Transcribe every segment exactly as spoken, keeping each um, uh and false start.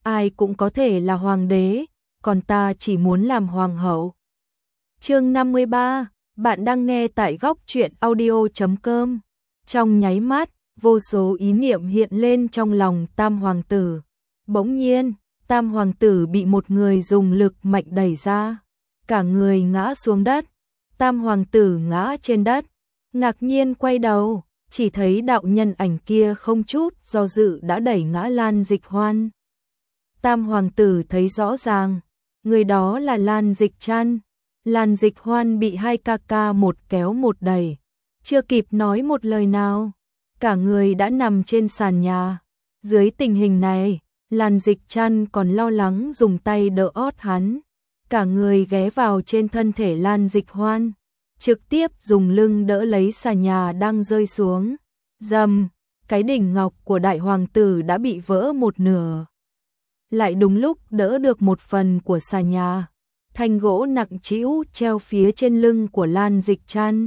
ai cũng có thể là hoàng đế, còn ta chỉ muốn làm hoàng hậu. Chương năm mươi ba, bạn đang nghe tại góc truyện audio chấm com. Trong nháy mắt, vô số ý niệm hiện lên trong lòng Tam hoàng tử. Bỗng nhiên, Tam hoàng tử bị một người dùng lực mạnh đẩy ra, cả người ngã xuống đất. Tam hoàng tử ngã trên đất, ngạc nhiên quay đầu, chỉ thấy đạo nhân ảnh kia không chút do dự đã đẩy ngã Lan Dịch Hoan. Tam hoàng tử thấy rõ ràng, người đó là Lan Dịch Trăn. Lan Dịch Hoan bị hai ca ca một kéo một đẩy, chưa kịp nói một lời nào, cả người đã nằm trên sàn nhà. Dưới tình hình này, Lan Dịch Trăn còn lo lắng dùng tay đỡ ót hắn, cả người ghé vào trên thân thể Lan Dịch Hoan, trực tiếp dùng lưng đỡ lấy sàn nhà đang rơi xuống. Rầm, cái đỉnh ngọc của đại hoàng tử đã bị vỡ một nửa. Lại đúng lúc đỡ được một phần của sàn nhà, thanh gỗ nặng trĩu treo phía trên lưng của Lan Dịch Trăn.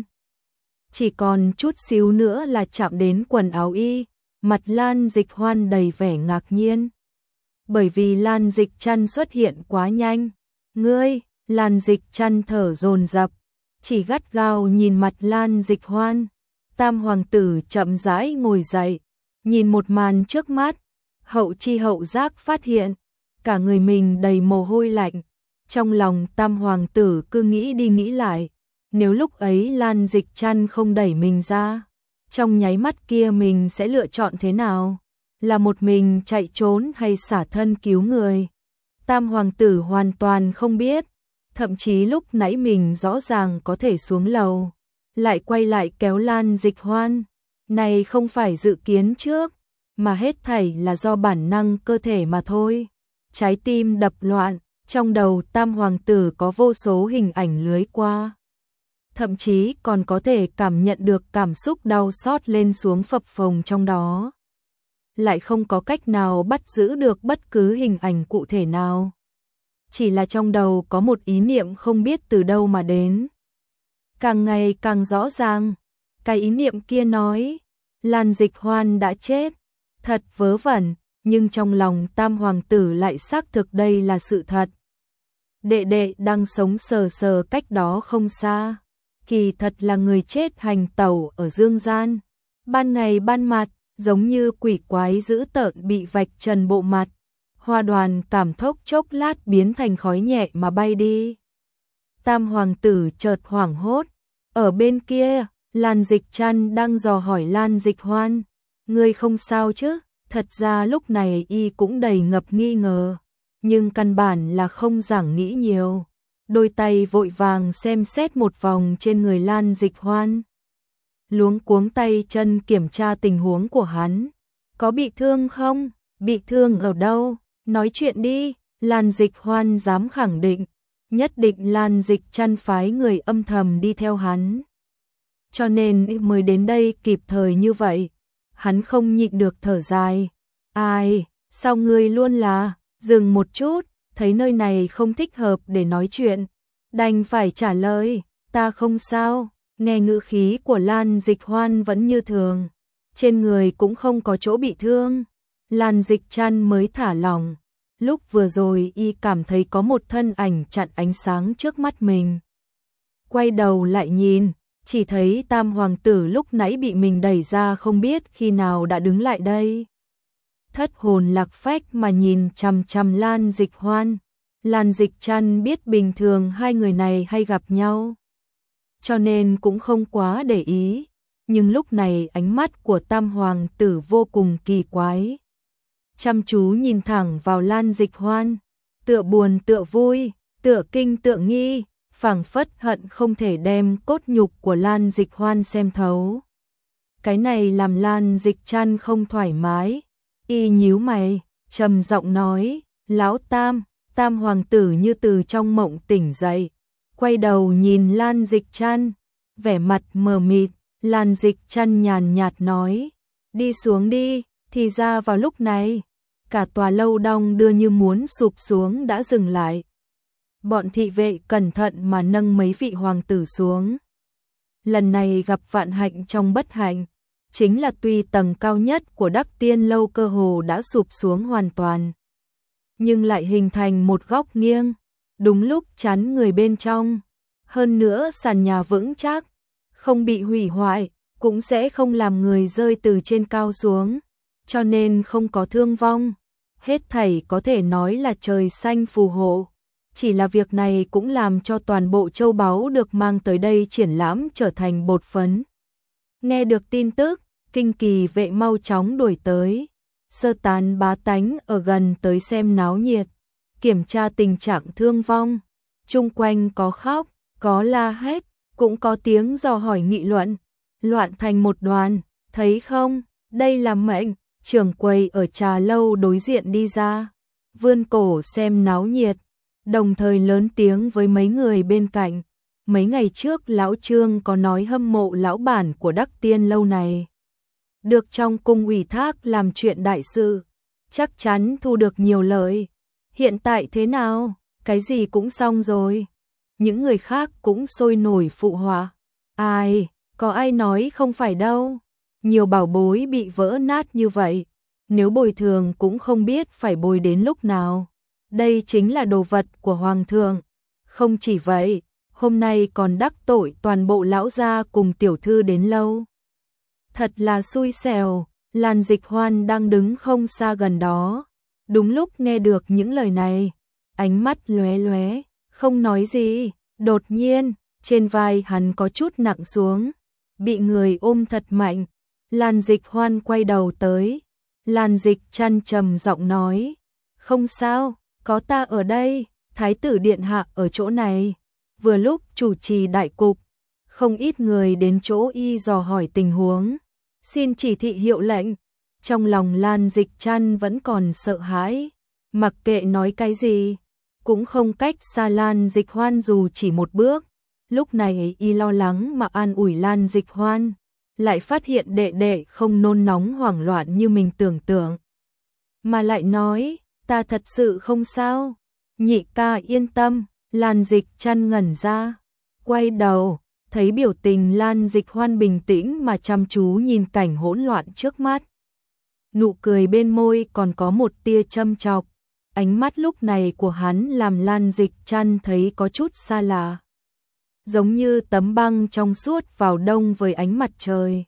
Chỉ còn chút xíu nữa là chạm đến quần áo y, mặt Lan Dịch Hoan đầy vẻ ngạc nhiên. Bởi vì Lan Dịch Trăn xuất hiện quá nhanh. Ngươi, Lan Dịch Trăn thở dồn dập, chỉ gắt gao nhìn mặt Lan Dịch Hoan. Tam hoàng tử chậm rãi ngồi dậy, nhìn một màn trước mắt, hậu chi hậu giác phát hiện, cả người mình đầy mồ hôi lạnh. Trong lòng Tam hoàng tử cứ nghĩ đi nghĩ lại, nếu lúc ấy Lan Dịch Trăn không đẩy mình ra, trong nháy mắt kia mình sẽ lựa chọn thế nào? Là một mình chạy trốn hay xả thân cứu người? Tam hoàng tử hoàn toàn không biết, thậm chí lúc nãy mình rõ ràng có thể xuống lầu, lại quay lại kéo Lan Dịch Hoan. Này không phải dự kiến trước, mà hết thảy là do bản năng cơ thể mà thôi. Trái tim đập loạn, trong đầu Tam hoàng tử có vô số hình ảnh lướt qua. Thậm chí còn có thể cảm nhận được cảm xúc đau xót lên xuống phập phồng trong đó. Lại không có cách nào bắt giữ được bất cứ hình ảnh cụ thể nào. Chỉ là trong đầu có một ý niệm không biết từ đâu mà đến. Càng ngày càng rõ ràng, cái ý niệm kia nói, Lan Dịch Hoan đã chết. Thật vớ vẩn, nhưng trong lòng Tam hoàng tử lại xác thực đây là sự thật. Đệ đệ đang sống sờ sờ cách đó không xa, kỳ thật là người chết hành tẩu ở dương gian. Ban ngày ban mặt, giống như quỷ quái dữ tợn bị vạch trần bộ mặt. Hoa đoàn cảm thốc chốc lát biến thành khói nhẹ mà bay đi. Tam hoàng tử chợt hoảng hốt. Ở bên kia, Lan Dịch Trăn đang dò hỏi Lan Dịch Hoan. Ngươi không sao chứ? Thật ra lúc này y cũng đầy ngập nghi ngờ, nhưng căn bản là không giảng nghĩ nhiều. Đôi tay vội vàng xem xét một vòng trên người Lan Dịch Hoan, luống cuống tay chân kiểm tra tình huống của hắn. Có bị thương không? Bị thương ở đâu? Nói chuyện đi. Lan Dịch Hoan dám khẳng định, nhất định Lan Dịch Trăn phái người âm thầm đi theo hắn, cho nên mới đến đây kịp thời như vậy. Hắn không nhịn được thở dài. Ai, sao ngươi luôn là, dừng một chút, thấy nơi này không thích hợp để nói chuyện, đành phải trả lời, ta không sao. Nghe ngữ khí của Lan Dịch Hoan vẫn như thường, trên người cũng không có chỗ bị thương. Lan Dịch Trăn mới thả lỏng. Lúc vừa rồi y cảm thấy có một thân ảnh chặn ánh sáng trước mắt mình. Quay đầu lại nhìn, chỉ thấy Tam hoàng tử lúc nãy bị mình đẩy ra không biết khi nào đã đứng lại đây. Thất hồn lạc phách mà nhìn chằm chằm Lan Dịch Hoan. Lan Dịch Trăn biết bình thường hai người này hay gặp nhau, cho nên cũng không quá để ý. Nhưng lúc này ánh mắt của Tam hoàng tử vô cùng kỳ quái, chăm chú nhìn thẳng vào Lan Dịch Hoan, tựa buồn tựa vui, tựa kinh tựa nghi, phảng phất hận không thể đem cốt nhục của Lan Dịch Hoan xem thấu. Cái này làm Lan Dịch Trăn không thoải mái, y nhíu mày, trầm giọng nói, lão Tam. Tam hoàng tử như từ trong mộng tỉnh dậy, quay đầu nhìn Lan Dịch Trăn, vẻ mặt mờ mịt. Lan Dịch Trăn nhàn nhạt nói, đi xuống đi. Thì ra vào lúc này, cả tòa lâu đong đưa như muốn sụp xuống đã dừng lại. Bọn thị vệ cẩn thận mà nâng mấy vị hoàng tử xuống. Lần này gặp vạn hạnh trong bất hạnh, chính là tuy tầng cao nhất của Đắc Tiên lâu cơ hồ đã sụp xuống hoàn toàn, nhưng lại hình thành một góc nghiêng, đúng lúc chắn người bên trong. Hơn nữa sàn nhà vững chắc, không bị hủy hoại, cũng sẽ không làm người rơi từ trên cao xuống, cho nên không có thương vong. Hết thảy có thể nói là trời xanh phù hộ. Chỉ là việc này cũng làm cho toàn bộ châu báu được mang tới đây triển lãm trở thành bột phấn. Nghe được tin tức, Kinh Kỳ vệ mau chóng đuổi tới. Sơ tán bá tánh ở gần tới xem náo nhiệt, kiểm tra tình trạng thương vong. Chung quanh có khóc, có la hét, cũng có tiếng dò hỏi nghị luận, loạn thành một đoàn. Thấy không, đây là mệnh. Trưởng quầy ở trà lâu đối diện đi ra, vươn cổ xem náo nhiệt, đồng thời lớn tiếng với mấy người bên cạnh. Mấy ngày trước lão Trương có nói hâm mộ lão bản của Đắc Tiên lâu này, được trong cung ủy thác làm chuyện đại sự, chắc chắn thu được nhiều lợi. Hiện tại thế nào, cái gì cũng xong rồi. Những người khác cũng sôi nổi phụ họa. Ai, có ai nói không phải đâu. Nhiều bảo bối bị vỡ nát như vậy, nếu bồi thường cũng không biết phải bồi đến lúc nào. Đây chính là đồ vật của Hoàng thượng. Không chỉ vậy, hôm nay còn đắc tội toàn bộ lão gia cùng tiểu thư đến lâu. Thật là xui xẻo. Lan Dịch Hoan đang đứng không xa gần đó, đúng lúc nghe được những lời này, ánh mắt lóe lóe, không nói gì. Đột nhiên, trên vai hắn có chút nặng xuống, bị người ôm thật mạnh. Lan Dịch Hoan quay đầu tới, Lan Dịch Trăn trầm giọng nói, không sao, có ta ở đây, Thái tử điện hạ ở chỗ này. Vừa lúc chủ trì đại cục, không ít người đến chỗ y dò hỏi tình huống, xin chỉ thị hiệu lệnh. Trong lòng Lan Dịch Trăn vẫn còn sợ hãi, mặc kệ nói cái gì, cũng không cách xa Lan Dịch Hoan dù chỉ một bước. Lúc này y lo lắng mà an ủi Lan Dịch Hoan, lại phát hiện đệ đệ không nôn nóng hoảng loạn như mình tưởng tượng, mà lại nói, ta thật sự không sao. Nhị ca yên tâm. Lan Dịch Trăn ngẩn ra, quay đầu, thấy biểu tình Lan Dịch Hoan bình tĩnh mà chăm chú nhìn cảnh hỗn loạn trước mắt. Nụ cười bên môi còn có một tia châm chọc, ánh mắt lúc này của hắn làm Lan Dịch Trăn thấy có chút xa lạ, giống như tấm băng trong suốt vào đông với ánh mặt trời.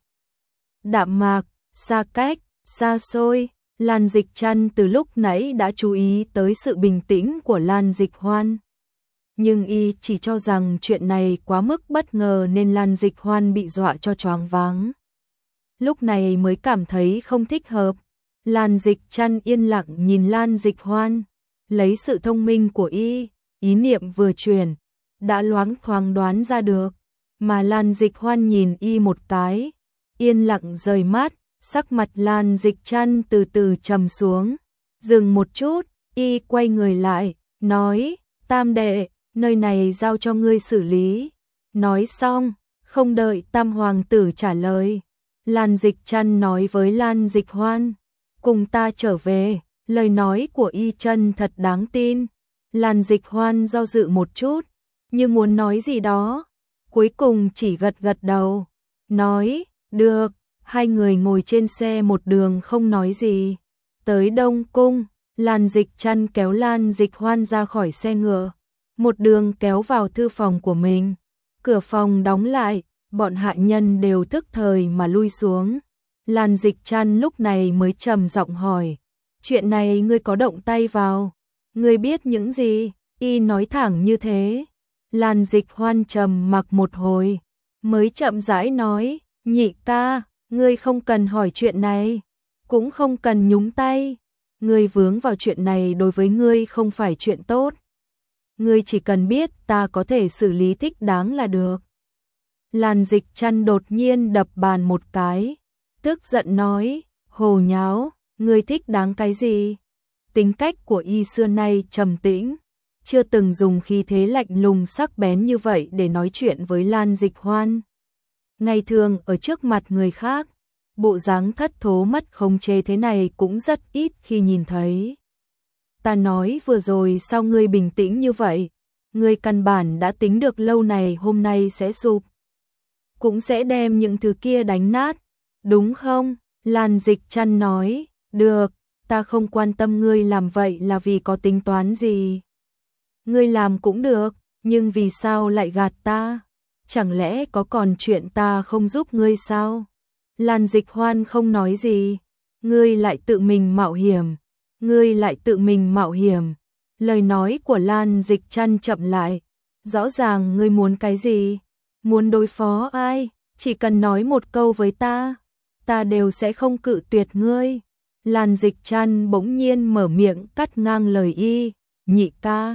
Đạm mạc, xa cách, xa xôi. Lan Dịch Trăn từ lúc nãy đã chú ý tới sự bình tĩnh của Lan Dịch Hoan, nhưng y chỉ cho rằng chuyện này quá mức bất ngờ nên Lan Dịch Hoan bị dọa cho choáng váng. Lúc này mới cảm thấy không thích hợp. Lan Dịch Trăn yên lặng nhìn Lan Dịch Hoan, lấy sự thông minh của y, ý niệm vừa chuyển, đã loáng thoáng đoán ra được. Mà Lan Dịch Hoan nhìn y một cái, yên lặng rời mắt, sắc mặt Lan Dịch Trăn từ từ trầm xuống. Dừng một chút, y quay người lại, nói, Tam đệ, nơi này giao cho ngươi xử lý. Nói xong, không đợi Tam hoàng tử trả lời, Lan Dịch Trăn nói với Lan Dịch Hoan, cùng ta trở về. Lời nói của y chân thật đáng tin. Lan Dịch Hoan do dự một chút, như muốn nói gì đó, cuối cùng chỉ gật gật đầu, nói, được. Hai người ngồi trên xe một đường không nói gì. Tới Đông Cung, Lan Dịch Trăn kéo Lan Dịch Hoan ra khỏi xe ngựa, một đường kéo vào thư phòng của mình. Cửa phòng đóng lại, bọn hạ nhân đều tức thời mà lui xuống. Lan Dịch Trăn lúc này mới trầm giọng hỏi, chuyện này ngươi có động tay vào? Ngươi biết những gì? Y nói thẳng như thế. Lan Dịch Hoan trầm mặc một hồi, mới chậm rãi nói, nhị ca, ngươi không cần hỏi chuyện này, cũng không cần nhúng tay. Ngươi vướng vào chuyện này đối với ngươi không phải chuyện tốt. Ngươi chỉ cần biết ta có thể xử lý thích đáng là được. Lan Dịch Trăn đột nhiên đập bàn một cái, tức giận nói, hồ nháo, ngươi thích đáng cái gì? Tính cách của y xưa nay trầm tĩnh, chưa từng dùng khí thế lạnh lùng sắc bén như vậy để nói chuyện với Lan Dịch Hoan. Ngày thường ở trước mặt người khác, bộ dáng thất thố mất khống chế thế này cũng rất ít khi nhìn thấy. Ta nói vừa rồi sao ngươi bình tĩnh như vậy? Ngươi căn bản đã tính được lâu này hôm nay sẽ sụp, cũng sẽ đem những thứ kia đánh nát, đúng không? Lan Dịch Trăn nói, được, ta không quan tâm ngươi làm vậy là vì có tính toán gì. Ngươi làm cũng được, nhưng vì sao lại gạt ta? Chẳng lẽ có còn chuyện ta không giúp ngươi sao? Lan Dịch Hoan không nói gì. Ngươi lại tự mình mạo hiểm. Ngươi lại tự mình mạo hiểm. Lời nói của Lan Dịch Trăn chậm lại. Rõ ràng ngươi muốn cái gì? Muốn đối phó ai? Chỉ cần nói một câu với ta, ta đều sẽ không cự tuyệt ngươi. Lan Dịch Trăn bỗng nhiên mở miệng cắt ngang lời y. Nhị ca.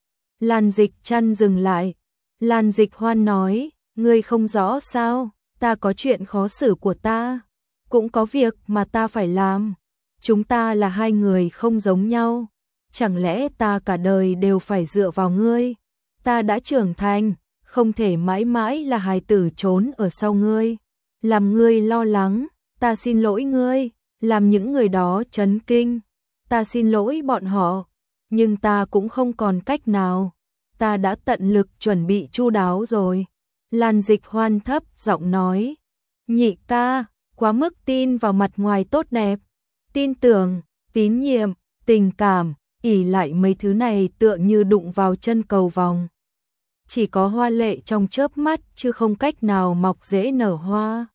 Lan Dịch Trăn dừng lại. Lan Dịch Hoan nói, ngươi không rõ sao? Ta có chuyện khó xử của ta, cũng có việc mà ta phải làm. Chúng ta là hai người không giống nhau. Chẳng lẽ ta cả đời đều phải dựa vào ngươi? Ta đã trưởng thành, không thể mãi mãi là hài tử trốn ở sau ngươi. Làm ngươi lo lắng, ta xin lỗi ngươi. Làm những người đó chấn kinh, ta xin lỗi bọn họ. Nhưng ta cũng không còn cách nào. Ta đã tận lực chuẩn bị chu đáo rồi. Lan Dịch Hoan thấp giọng nói. Nhị ca, quá mức tin vào mặt ngoài tốt đẹp. Tin tưởng, tín nhiệm, tình cảm, ỷ lại mấy thứ này tựa như đụng vào chân cầu vòng. Chỉ có hoa lệ trong chớp mắt chứ không cách nào mọc rễ nở hoa.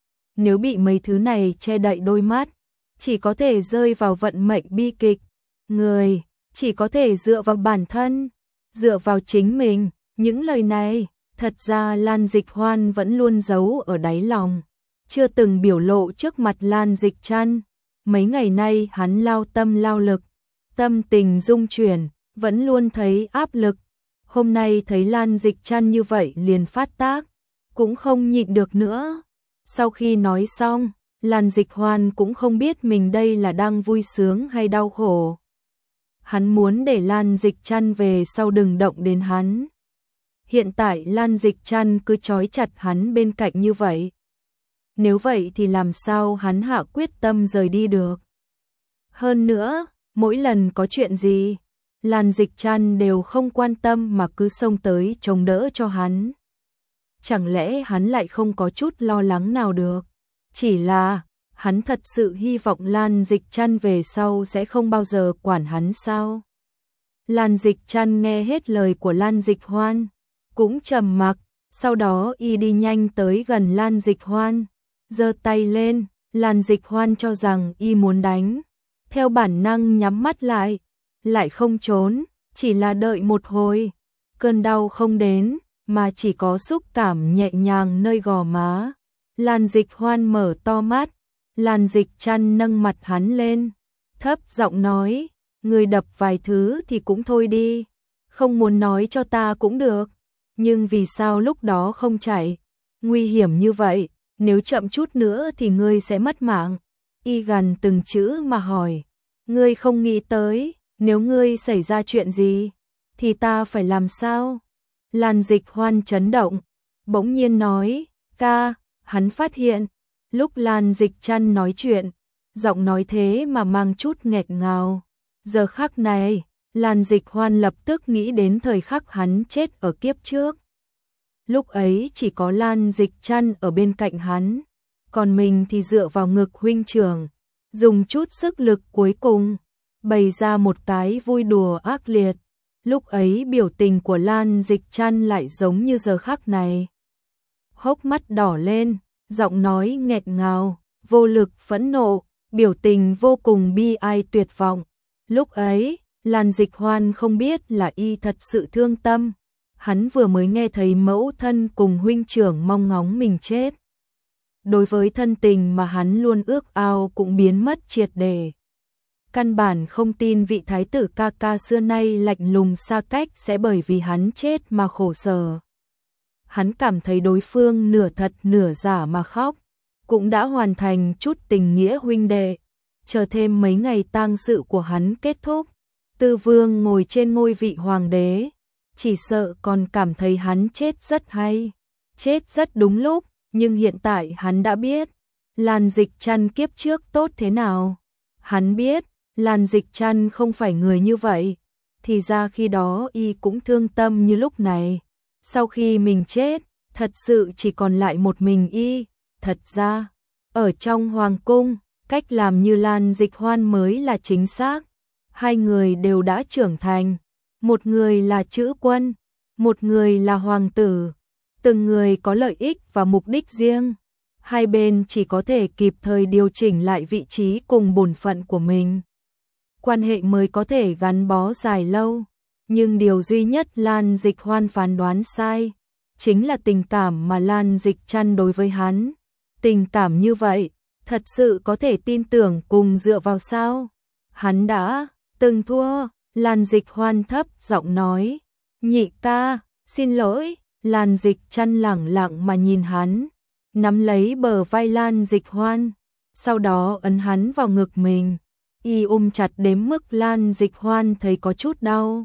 Nếu bị mấy thứ này che đậy đôi mắt, chỉ có thể rơi vào vận mệnh bi kịch. Người, chỉ có thể dựa vào bản thân, dựa vào chính mình. Những lời này, thật ra Lan Dịch Hoan vẫn luôn giấu ở đáy lòng, chưa từng biểu lộ trước mặt Lan Dịch Trăn. Mấy ngày nay hắn lao tâm lao lực, tâm tình rung chuyển, vẫn luôn thấy áp lực. Hôm nay thấy Lan Dịch Trăn như vậy liền phát tác, cũng không nhịn được nữa. Sau khi nói xong, Lan Dịch Hoan cũng không biết mình đây là đang vui sướng hay đau khổ. Hắn muốn để Lan Dịch Trăn về sau đừng động đến hắn. Hiện tại Lan Dịch Trăn cứ trói chặt hắn bên cạnh như vậy. Nếu vậy thì làm sao hắn hạ quyết tâm rời đi được. Hơn nữa, mỗi lần có chuyện gì, Lan Dịch Trăn đều không quan tâm mà cứ xông tới chống đỡ cho hắn. Chẳng lẽ hắn lại không có chút lo lắng nào được? Chỉ là, hắn thật sự hy vọng Lan Dịch Trăn về sau sẽ không bao giờ quản hắn sao? Lan Dịch Trăn nghe hết lời của Lan Dịch Hoan, cũng trầm mặc, sau đó y đi nhanh tới gần Lan Dịch Hoan, giơ tay lên. Lan Dịch Hoan cho rằng y muốn đánh, theo bản năng nhắm mắt lại, lại không trốn, chỉ là đợi một hồi. Cơn đau không đến, mà chỉ có xúc cảm nhẹ nhàng nơi gò má. Lan Dịch Hoan mở to mắt, Lan Dịch Trăn nâng mặt hắn lên, thấp giọng nói, người đập vài thứ thì cũng thôi đi, không muốn nói cho ta cũng được, nhưng vì sao lúc đó không chạy? Nguy hiểm như vậy, nếu chậm chút nữa thì ngươi sẽ mất mạng. Y gần từng chữ mà hỏi, ngươi không nghĩ tới, nếu ngươi xảy ra chuyện gì, thì ta phải làm sao? Lan Dịch Hoan chấn động, bỗng nhiên nói, ca. Hắn phát hiện, lúc Lan Dịch Trăn nói chuyện, giọng nói thế mà mang chút nghẹt ngào. Giờ khắc này, Lan Dịch Hoan lập tức nghĩ đến thời khắc hắn chết ở kiếp trước. Lúc ấy chỉ có Lan Dịch Trăn ở bên cạnh hắn, còn mình thì dựa vào ngực huynh trưởng, dùng chút sức lực cuối cùng, bày ra một cái vui đùa ác liệt. Lúc ấy biểu tình của Lan Dịch Trăn lại giống như giờ khắc này. Hốc mắt đỏ lên, giọng nói nghẹt ngào, vô lực phẫn nộ, biểu tình vô cùng bi ai tuyệt vọng. Lúc ấy, Lan Dịch Hoan không biết là y thật sự thương tâm. Hắn vừa mới nghe thấy mẫu thân cùng huynh trưởng mong ngóng mình chết. Đối với thân tình mà hắn luôn ước ao cũng biến mất triệt để. Căn bản không tin vị thái tử ca ca xưa nay lạnh lùng xa cách sẽ bởi vì hắn chết mà khổ sở. Hắn cảm thấy đối phương nửa thật nửa giả mà khóc, cũng đã hoàn thành chút tình nghĩa huynh đệ. Chờ thêm mấy ngày tang sự của hắn kết thúc, Tư Vương ngồi trên ngôi vị hoàng đế, chỉ sợ còn cảm thấy hắn chết rất hay, chết rất đúng lúc, nhưng hiện tại hắn đã biết Lan Dịch Trăn kiếp trước tốt thế nào. Hắn biết Lan Dịch Trăn không phải người như vậy, thì ra khi đó y cũng thương tâm như lúc này. Sau khi mình chết, thật sự chỉ còn lại một mình y. Thật ra, ở trong hoàng cung, Cách làm như Lan Dịch Hoan mới là chính xác. Hai người đều đã trưởng thành. Một người là chữ quân, một người là hoàng tử. Từng người có lợi ích và mục đích riêng. Hai bên chỉ có thể kịp thời điều chỉnh lại vị trí cùng bổn phận của mình. Quan hệ mới có thể gắn bó dài lâu. Nhưng điều duy nhất Lan Dịch Hoan phán đoán sai, chính là tình cảm mà Lan Dịch Trăn đối với hắn. Tình cảm như vậy, thật sự có thể tin tưởng cùng dựa vào sao? Hắn đã từng thua. Lan Dịch Hoan thấp giọng nói. Nhị ca, xin lỗi. Lan Dịch Trăn lẳng lặng mà nhìn hắn, nắm lấy bờ vai Lan Dịch Hoan, sau đó ấn hắn vào ngực mình. Y ôm chặt đến mức Lan Dịch Hoan thấy có chút đau.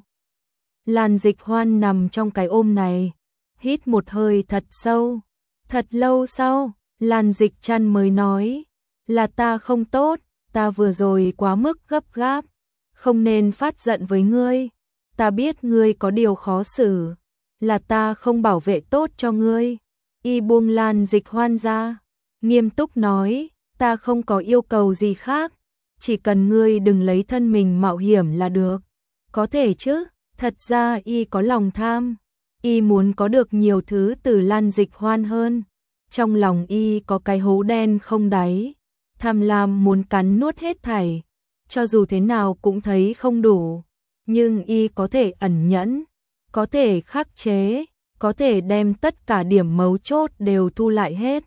Lan Dịch Hoan nằm trong cái ôm này, hít một hơi thật sâu. Thật lâu sau, Lan Dịch Trăn mới nói, là ta không tốt, ta vừa rồi quá mức gấp gáp, không nên phát giận với ngươi. Ta biết ngươi có điều khó xử, là ta không bảo vệ tốt cho ngươi. Y buông Lan Dịch Hoan ra, nghiêm túc nói, ta không có yêu cầu gì khác, chỉ cần ngươi đừng lấy thân mình mạo hiểm là được. Có thể chứ? Thật ra Y có lòng tham, Y muốn có được nhiều thứ từ Lan Dịch Hoan hơn. Trong lòng Y có cái hố đen không đáy, tham lam muốn cắn nuốt hết thảy, cho dù thế nào cũng thấy không đủ. Nhưng Y có thể ẩn nhẫn, có thể khắc chế, có thể đem tất cả điểm mấu chốt đều thu lại hết.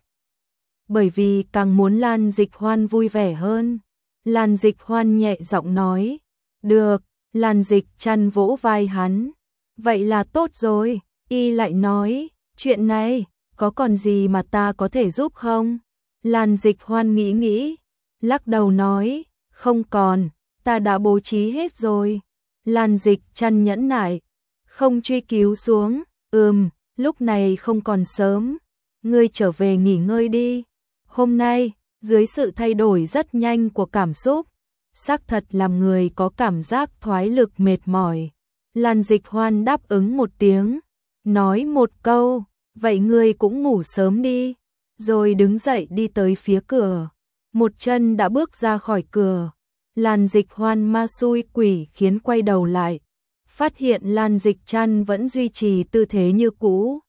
Bởi vì càng muốn Lan Dịch Hoan vui vẻ hơn. Lan Dịch Hoan nhẹ giọng nói, được. Lan Dịch Trăn vỗ vai hắn, vậy là tốt rồi. Y lại nói, chuyện này, có còn gì mà ta có thể giúp không? Lan Dịch Hoan nghĩ nghĩ, lắc đầu nói, không còn, ta đã bố trí hết rồi. Lan Dịch Trăn nhẫn nại, không truy cứu xuống, ừm, lúc này không còn sớm, ngươi trở về nghỉ ngơi đi. Hôm nay, dưới sự thay đổi rất nhanh của cảm xúc, xác thật làm người có cảm giác thoái lực mệt mỏi. Lan Dịch Hoan đáp ứng một tiếng, nói một câu, vậy ngươi cũng ngủ sớm đi, rồi đứng dậy đi tới phía cửa. Một chân đã bước ra khỏi cửa, Lan Dịch Hoan ma xui quỷ khiến quay đầu lại, phát hiện Lan Dịch Trăn vẫn duy trì tư thế như cũ,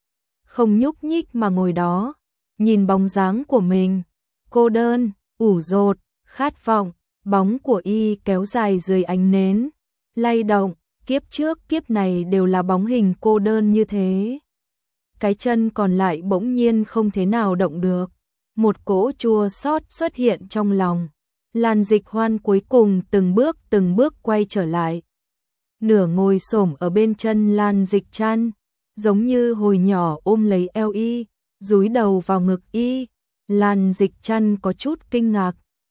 không nhúc nhích mà ngồi đó, nhìn bóng dáng của mình, cô đơn, ủ rột, khát vọng. Bóng của Y kéo dài dưới ánh nến, lay động, kiếp trước kiếp này đều là bóng hình cô đơn như thế. Cái chân còn lại bỗng nhiên không thế nào động được, một cỗ chua xót xuất hiện trong lòng. Lan Dịch Hoan cuối cùng từng bước từng bước quay trở lại, nửa ngồi xổm ở bên chân Lan Dịch Trăn, giống như hồi nhỏ ôm lấy eo Y, dúi đầu vào ngực Y. Lan Dịch Trăn có chút kinh ngạc,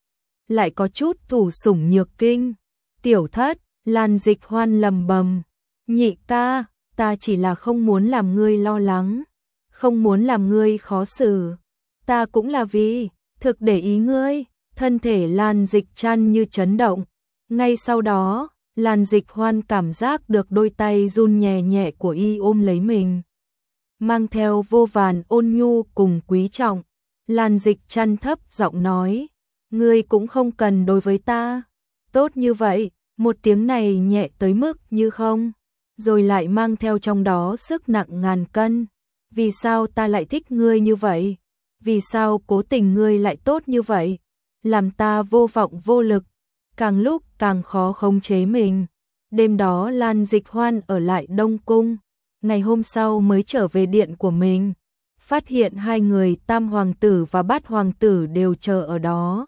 lại có chút thủ sủng nhược kinh. Tiểu thất, Lan Dịch Hoan lầm bầm, nhị ca, ta chỉ là không muốn làm ngươi lo lắng, không muốn làm ngươi khó xử, ta cũng là vì thực để ý ngươi. Thân thể Lan Dịch Trăn như chấn động, ngay sau đó Lan Dịch Hoan cảm giác được đôi tay run nhẹ nhẹ của Y ôm lấy mình, mang theo vô vàn ôn nhu cùng quý trọng. Lan Dịch Trăn thấp giọng nói, ngươi cũng không cần đối với ta tốt như vậy. Một tiếng này nhẹ tới mức như không, rồi lại mang theo trong đó sức nặng ngàn cân. Vì sao ta lại thích ngươi như vậy? Vì sao cố tình ngươi lại tốt như vậy? Làm ta vô vọng vô lực, càng lúc càng khó khống chế mình. Đêm đó Lan Dịch Hoan ở lại Đông Cung, ngày hôm sau mới trở về điện của mình, phát hiện hai người Tam Hoàng tử và Bát Hoàng tử đều chờ ở đó.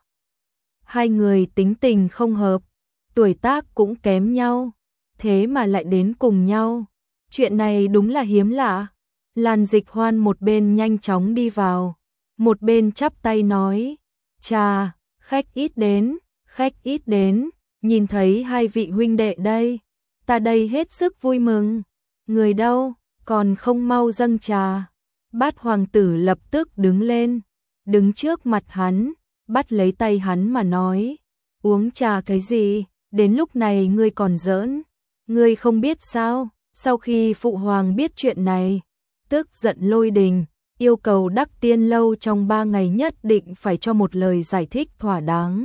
Hai người tính tình không hợp, tuổi tác cũng kém nhau, thế mà lại đến cùng nhau. Chuyện này đúng là hiếm lạ. Lan Dịch Hoan một bên nhanh chóng đi vào, một bên chắp tay nói, chà, khách ít đến, khách ít đến, nhìn thấy hai vị huynh đệ đây, ta đây hết sức vui mừng. Người đâu, còn không mau dâng trà. Bát Hoàng tử lập tức đứng lên, đứng trước mặt hắn, bắt lấy tay hắn mà nói, uống trà cái gì, đến lúc này ngươi còn giỡn, ngươi không biết sao? Sau khi phụ hoàng biết chuyện này, tức giận lôi đình, yêu cầu Đắc Tiên Lâu trong ba ngày nhất định phải cho một lời giải thích thỏa đáng.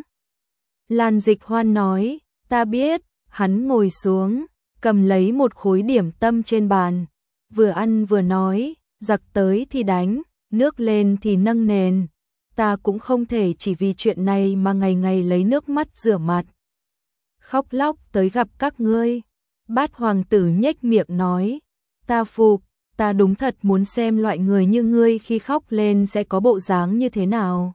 Lan Dịch Hoan nói, ta biết, hắn ngồi xuống, cầm lấy một khối điểm tâm trên bàn, vừa ăn vừa nói, giặc tới thì đánh, nước lên thì nâng nền, ta cũng không thể chỉ vì chuyện này mà ngày ngày lấy nước mắt rửa mặt, khóc lóc tới gặp các ngươi. Bát hoàng tử nhếch miệng nói, ta phục, ta đúng thật muốn xem loại người như ngươi khi khóc lên sẽ có bộ dáng như thế nào.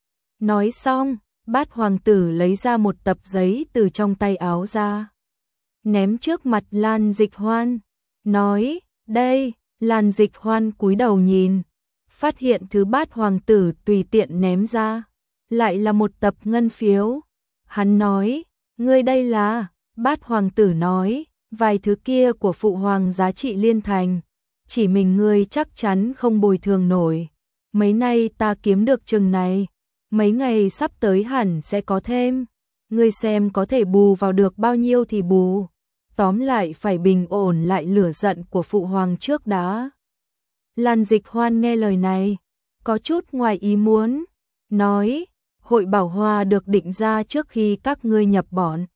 Nói xong, Bát hoàng tử lấy ra một tập giấy từ trong tay áo ra, ném trước mặt Lan Dịch Hoan, nói, đây. Lan Dịch Hoan cúi đầu nhìn, phát hiện thứ Bát hoàng tử tùy tiện ném ra, lại là một tập ngân phiếu. Hắn nói, ngươi đây là, Bát hoàng tử nói, vài thứ kia của phụ hoàng giá trị liên thành, chỉ mình ngươi chắc chắn không bồi thường nổi. Mấy nay ta kiếm được chừng này, mấy ngày sắp tới hẳn sẽ có thêm, ngươi xem có thể bù vào được bao nhiêu thì bù. Tóm lại phải bình ổn lại lửa giận của phụ hoàng trước đã. Lan Dịch Hoan nghe lời này, có chút ngoài ý muốn, nói, hội bảo hoa được định ra trước khi các ngươi nhập bọn.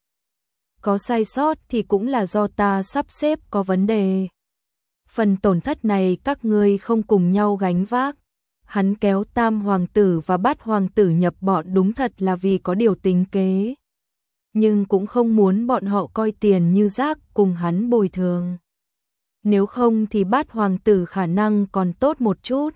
Có sai sót thì cũng là do ta sắp xếp có vấn đề. Phần tổn thất này các ngươi không cùng nhau gánh vác. Hắn kéo Tam hoàng tử và Bát hoàng tử nhập bọn đúng thật là vì có điều tính kế. Nhưng cũng không muốn bọn họ coi tiền như rác cùng hắn bồi thường. Nếu không thì Bát hoàng tử khả năng còn tốt một chút.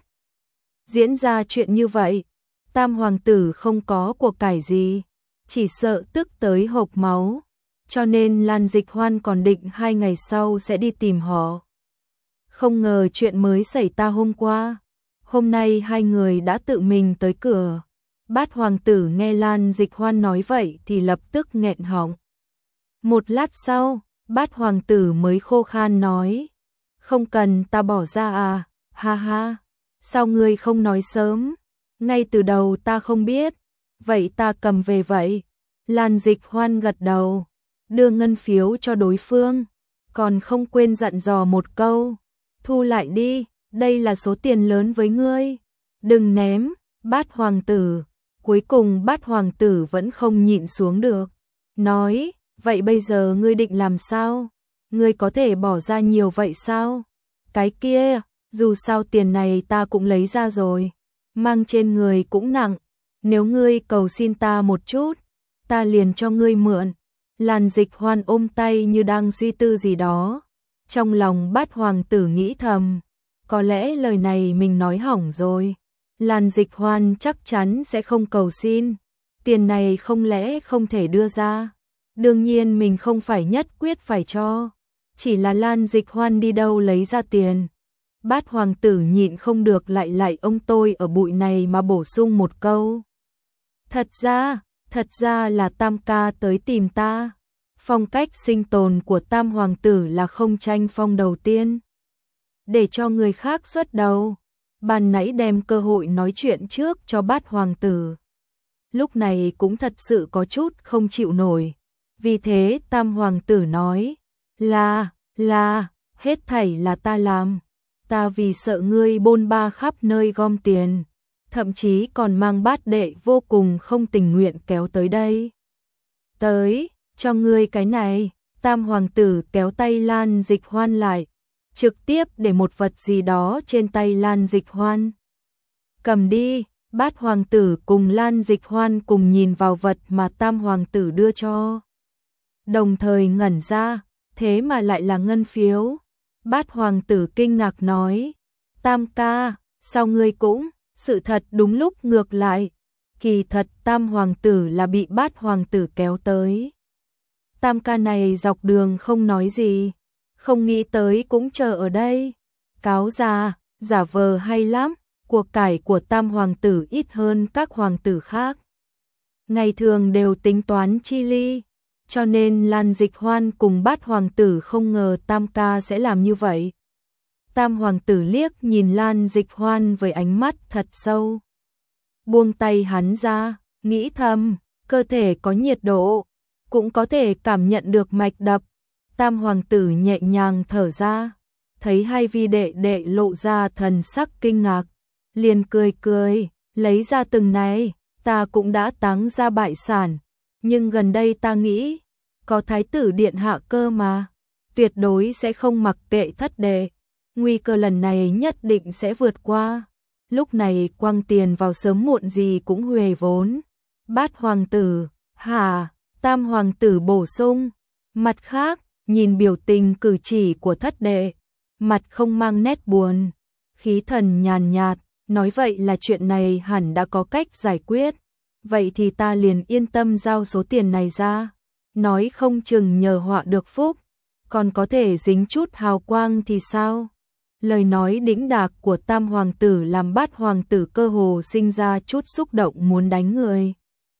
Diễn ra chuyện như vậy, Tam hoàng tử không có của cải gì, chỉ sợ tức tới hộc máu, cho nên Lan Dịch Hoan còn định hai ngày sau sẽ đi tìm họ. Không ngờ chuyện mới xảy ra hôm qua, hôm nay hai người đã tự mình tới cửa. Bát hoàng tử nghe Lan Dịch Hoan nói vậy thì lập tức nghẹn họng. Một lát sau, Bát hoàng tử mới khô khan nói, không cần ta bỏ ra à, ha ha, sao ngươi không nói sớm, ngay từ đầu ta không biết, vậy ta cầm về vậy. Lan Dịch Hoan gật đầu, đưa ngân phiếu cho đối phương, còn không quên dặn dò một câu, thu lại đi, đây là số tiền lớn với ngươi, đừng ném. Bát hoàng tử, cuối cùng Bát hoàng tử vẫn không nhịn xuống được, nói, vậy bây giờ ngươi định làm sao? Ngươi có thể bỏ ra nhiều vậy sao? Cái kia, dù sao tiền này ta cũng lấy ra rồi, mang trên người cũng nặng, nếu ngươi cầu xin ta một chút, ta liền cho ngươi mượn. Lan Dịch Hoan ôm tay như đang suy tư gì đó, trong lòng Bát hoàng tử nghĩ thầm, có lẽ lời này mình nói hỏng rồi. Lan Dịch Hoan chắc chắn sẽ không cầu xin, tiền này không lẽ không thể đưa ra. Đương nhiên mình không phải nhất quyết phải cho, chỉ là Lan Dịch Hoan đi đâu lấy ra tiền. Bát hoàng tử nhịn không được lại lại ông tôi ở bụi này mà bổ sung một câu. Thật ra, thật ra là Tam ca tới tìm ta. Phong cách sinh tồn của Tam hoàng tử là không tranh phong đầu tiên, để cho người khác xuất đầu. Ban nãy đem cơ hội nói chuyện trước cho Bát hoàng tử, lúc này cũng thật sự có chút không chịu nổi. Vì thế Tam hoàng tử nói, là, là, hết thảy là ta làm. Ta vì sợ ngươi bôn ba khắp nơi gom tiền, thậm chí còn mang bát đệ vô cùng không tình nguyện kéo tới đây. Tới, cho ngươi cái này. Tam hoàng tử kéo tay Lan Dịch Hoan lại, trực tiếp để một vật gì đó trên tay Lan Dịch Hoan. Cầm đi. Bát hoàng tử cùng Lan Dịch Hoan cùng nhìn vào vật mà Tam hoàng tử đưa cho, đồng thời ngẩn ra, thế mà lại là ngân phiếu. Bát hoàng tử kinh ngạc nói, Tam ca, sao ngươi cũng, sự thật đúng lúc ngược lại. Kỳ thật Tam hoàng tử là bị Bát hoàng tử kéo tới. Tam ca này dọc đường không nói gì, không nghĩ tới cũng chờ ở đây. Cáo già, giả vờ hay lắm, của cải của Tam hoàng tử ít hơn các hoàng tử khác. Ngày thường đều tính toán chi ly, cho nên Lan Dịch Hoan cùng Bát hoàng tử không ngờ Tam ca sẽ làm như vậy. Tam hoàng tử liếc nhìn Lan Dịch Hoan với ánh mắt thật sâu, buông tay hắn ra, nghĩ thầm, cơ thể có nhiệt độ, cũng có thể cảm nhận được mạch đập. Tam hoàng tử nhẹ nhàng thở ra, thấy hai vi đệ đệ lộ ra thần sắc kinh ngạc, liền cười cười, lấy ra từng này, ta cũng đã táng ra bại sản, nhưng gần đây ta nghĩ, có thái tử điện hạ cơ mà, tuyệt đối sẽ không mặc kệ thất đệ, nguy cơ lần này nhất định sẽ vượt qua. Lúc này quăng tiền vào sớm muộn gì cũng huề vốn. Bát hoàng tử, hả, tam hoàng tử bổ sung. Mặt khác, nhìn biểu tình cử chỉ của thất đệ, mặt không mang nét buồn, khí thần nhàn nhạt, nói vậy là chuyện này hẳn đã có cách giải quyết. Vậy thì ta liền yên tâm giao số tiền này ra, nói không chừng nhờ họa được phúc, còn có thể dính chút hào quang thì sao? Lời nói đĩnh đạc của tam hoàng tử làm bát hoàng tử cơ hồ sinh ra chút xúc động muốn đánh người.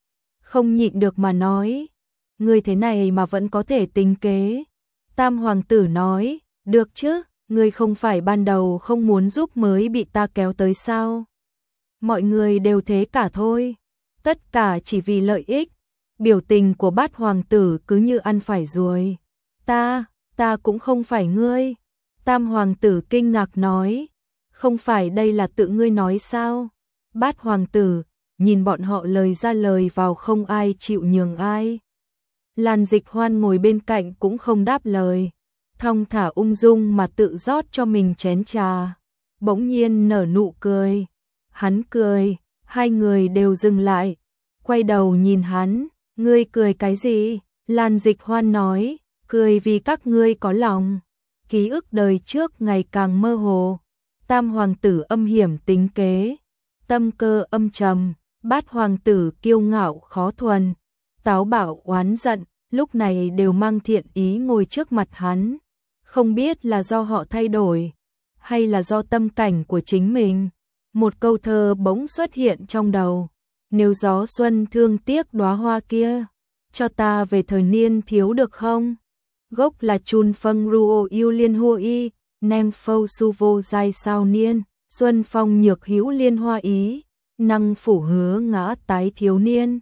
Không nhịn được mà nói, người thế này mà vẫn có thể tính kế. Tam hoàng tử nói, được chứ, người không phải ban đầu không muốn giúp mới bị ta kéo tới sao? Mọi người đều thế cả thôi, tất cả chỉ vì lợi ích. Biểu tình của bát hoàng tử cứ như ăn phải ruồi. Ta, ta cũng không phải ngươi. Tam hoàng tử kinh ngạc nói, không phải đây là tự ngươi nói sao? Bát hoàng tử, nhìn bọn họ lời ra lời vào không ai chịu nhường ai. Lan Dịch Hoan ngồi bên cạnh cũng không đáp lời, thong thả ung dung mà tự rót cho mình chén trà. Bỗng nhiên nở nụ cười, hắn cười, hai người đều dừng lại, quay đầu nhìn hắn, ngươi cười cái gì? Lan Dịch Hoan nói, cười vì các ngươi có lòng. Ký ức đời trước ngày càng mơ hồ, tam hoàng tử âm hiểm tính kế, tâm cơ âm trầm, bát hoàng tử kiêu ngạo khó thuần, táo bạo oán giận, lúc này đều mang thiện ý ngồi trước mặt hắn, không biết là do họ thay đổi, hay là do tâm cảnh của chính mình. Một câu thơ bỗng xuất hiện trong đầu, nếu gió xuân thương tiếc đóa hoa kia, cho ta về thời niên thiếu được không? Gốc là chun phâng ruo yêu liên hua y, neng phâu su vô dài sao niên, xuân phong nhược hữu liên hoa ý, năng phủ hứa ngã tái thiếu niên.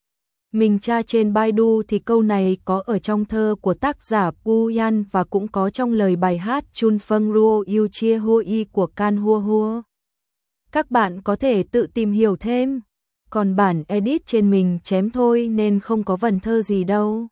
Mình tra trên Baidu thì câu này có ở trong thơ của tác giả Pu Yan và cũng có trong lời bài hát chun phâng ruo yêu chia hua y của Can Hua Hua. Các bạn có thể tự tìm hiểu thêm, còn bản edit trên mình chém thôi nên không có vần thơ gì đâu.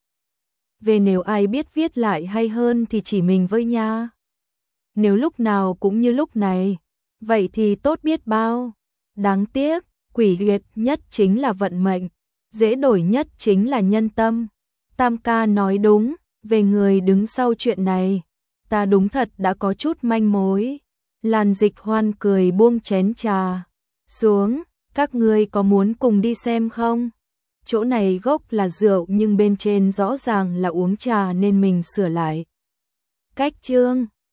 Về nếu ai biết viết lại hay hơn thì chỉ mình với nha. Nếu lúc nào cũng như lúc này, vậy thì tốt biết bao. Đáng tiếc, quỷ huyệt nhất chính là vận mệnh, dễ đổi nhất chính là nhân tâm. Tam ca nói đúng, về người đứng sau chuyện này, ta đúng thật đã có chút manh mối. Lan Dịch Hoan cười buông chén trà xuống, các ngươi có muốn cùng đi xem không? Chỗ này gốc là rượu nhưng bên trên rõ ràng là uống trà nên mình sửa lại. Cách chương